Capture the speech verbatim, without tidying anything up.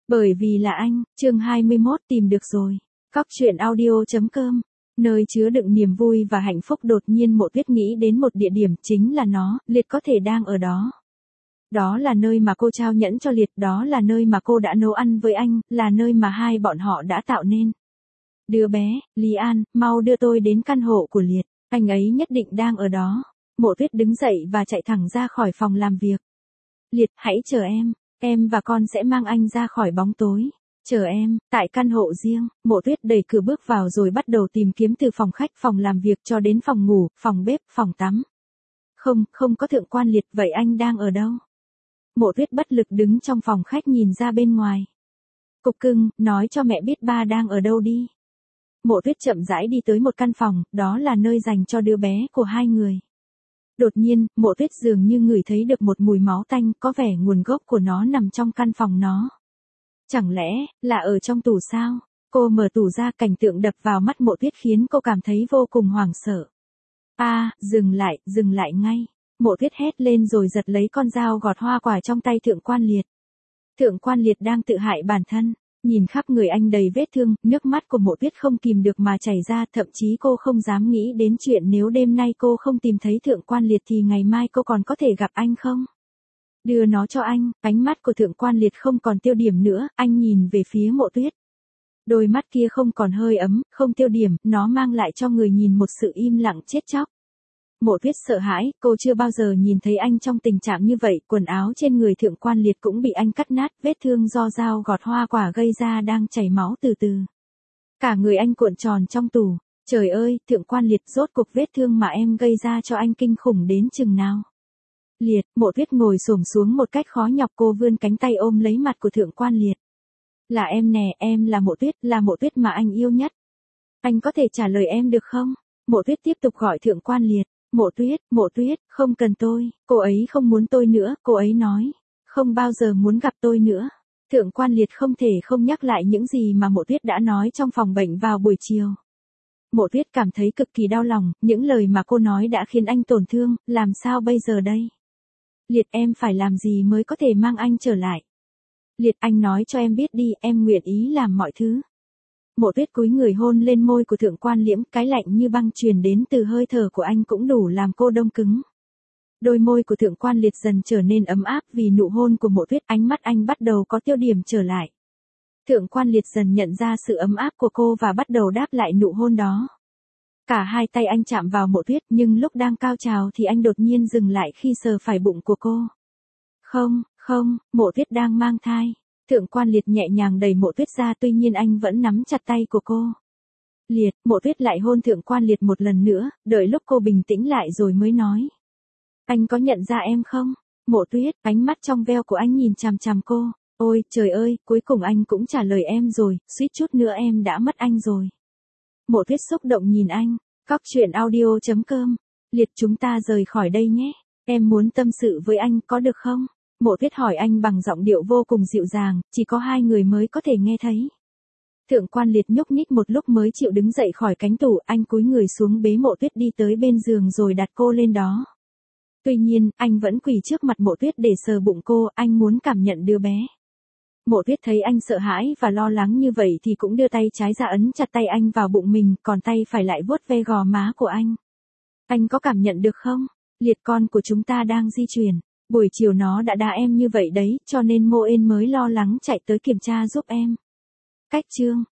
Bởi vì là anh, chương hai mươi mốt tìm được rồi. Cóc truyện audio chấm com, nơi chứa đựng niềm vui và hạnh phúc. Đột nhiên Mộ Tuyết nghĩ đến một địa điểm, chính là nó, Liệt có thể đang ở đó. Đó là nơi mà cô trao nhẫn cho Liệt, đó là nơi mà cô đã nấu ăn với anh, là nơi mà hai bọn họ đã tạo nên. Đứa bé, Lý An, mau đưa tôi đến căn hộ của Liệt, anh ấy nhất định đang ở đó. Mộ Tuyết đứng dậy và chạy thẳng ra khỏi phòng làm việc. Liệt, hãy chờ em, em và con sẽ mang anh ra khỏi bóng tối. Chờ em, tại căn hộ riêng. Mộ Tuyết đẩy cửa bước vào rồi bắt đầu tìm kiếm từ phòng khách, phòng làm việc cho đến phòng ngủ, phòng bếp, phòng tắm. Không, không có Thượng quan Liệt, vậy anh đang ở đâu? Mộ Tuyết bất lực đứng trong phòng khách nhìn ra bên ngoài. Cục cưng, nói cho mẹ biết ba đang ở đâu đi. Mộ Tuyết chậm rãi đi tới một căn phòng, đó là nơi dành cho đứa bé của hai người. Đột nhiên, Mộ Tuyết dường như ngửi thấy được một mùi máu tanh, có vẻ nguồn gốc của nó nằm trong căn phòng nó. Chẳng lẽ, là ở trong tủ sao? Cô mở tủ ra, cảnh tượng đập vào mắt Mộ Tuyết khiến cô cảm thấy vô cùng hoảng sợ. A, à, dừng lại, dừng lại ngay. Mộ Tuyết hét lên rồi giật lấy con dao gọt hoa quả trong tay Thượng quan Liệt. Thượng quan Liệt đang tự hại bản thân. Nhìn khắp người anh đầy vết thương, nước mắt của Mộ Tuyết không kìm được mà chảy ra, thậm chí cô không dám nghĩ đến chuyện nếu đêm nay cô không tìm thấy Thượng quan Liệt thì ngày mai cô còn có thể gặp anh không? Đưa nó cho anh. Ánh mắt của Thượng quan Liệt không còn tiêu điểm nữa, anh nhìn về phía Mộ Tuyết. Đôi mắt kia không còn hơi ấm, không tiêu điểm, nó mang lại cho người nhìn một sự im lặng chết chóc. Mộ Tuyết sợ hãi, cô chưa bao giờ nhìn thấy anh trong tình trạng như vậy, quần áo trên người Thượng quan Liệt cũng bị anh cắt nát, vết thương do dao gọt hoa quả gây ra đang chảy máu từ từ. Cả người anh cuộn tròn trong tủ. Trời ơi, Thượng quan Liệt, rốt cuộc vết thương mà em gây ra cho anh kinh khủng đến chừng nào? Liệt, Mộ Tuyết ngồi xổm xuống một cách khó nhọc, cô vươn cánh tay ôm lấy mặt của Thượng quan Liệt. Là em nè, em là Mộ Tuyết, là Mộ Tuyết mà anh yêu nhất. Anh có thể trả lời em được không? Mộ Tuyết tiếp tục gọi Thượng quan Liệt. Mộ Tuyết, Mộ Tuyết, không cần tôi, cô ấy không muốn tôi nữa, cô ấy nói, không bao giờ muốn gặp tôi nữa. Thượng quan Liệt không thể không nhắc lại những gì mà Mộ Tuyết đã nói trong phòng bệnh vào buổi chiều. Mộ Tuyết cảm thấy cực kỳ đau lòng, những lời mà cô nói đã khiến anh tổn thương, làm sao bây giờ đây? Liệt, em phải làm gì mới có thể mang anh trở lại? Liệt, anh nói cho em biết đi, em nguyện ý làm mọi thứ. Mộ Tuyết cúi người hôn lên môi của Thượng quan Liễm, cái lạnh như băng truyền đến từ hơi thở của anh cũng đủ làm cô đông cứng. Đôi môi của Thượng quan Liệt dần trở nên ấm áp vì nụ hôn của Mộ Tuyết, ánh mắt anh bắt đầu có tiêu điểm trở lại. Thượng quan Liệt dần nhận ra sự ấm áp của cô và bắt đầu đáp lại nụ hôn đó. Cả hai tay anh chạm vào Mộ Tuyết, nhưng lúc đang cao trào thì anh đột nhiên dừng lại khi sờ phải bụng của cô. Không, không, Mộ Tuyết đang mang thai. Thượng quan Liệt nhẹ nhàng đẩy Mộ Tuyết ra, tuy nhiên anh vẫn nắm chặt tay của cô. Liệt, Mộ Tuyết lại hôn Thượng quan Liệt một lần nữa, đợi lúc cô bình tĩnh lại rồi mới nói. Anh có nhận ra em không? Mộ Tuyết, ánh mắt trong veo của anh nhìn chằm chằm cô. Ôi, trời ơi, cuối cùng anh cũng trả lời em rồi, suýt chút nữa em đã mất anh rồi. Mộ Tuyết xúc động nhìn anh. Cóc truyện audio chấm com. Liệt, chúng ta rời khỏi đây nhé. Em muốn tâm sự với anh, có được không? Mộ Tuyết hỏi anh bằng giọng điệu vô cùng dịu dàng, chỉ có hai người mới có thể nghe thấy. Thượng quan Liệt nhúc nhích một lúc mới chịu đứng dậy khỏi cánh tủ, anh cúi người xuống bế Mộ Tuyết đi tới bên giường rồi đặt cô lên đó. Tuy nhiên, anh vẫn quỳ trước mặt Mộ Tuyết để sờ bụng cô, anh muốn cảm nhận đứa bé. Mộ Tuyết thấy anh sợ hãi và lo lắng như vậy thì cũng đưa tay trái ra ấn chặt tay anh vào bụng mình, còn tay phải lại vuốt ve gò má của anh. Anh có cảm nhận được không? Liệt, con của chúng ta đang di chuyển. Buổi chiều nó đã đá em như vậy đấy, cho nên Mô Ên mới lo lắng chạy tới kiểm tra giúp em. Cách chương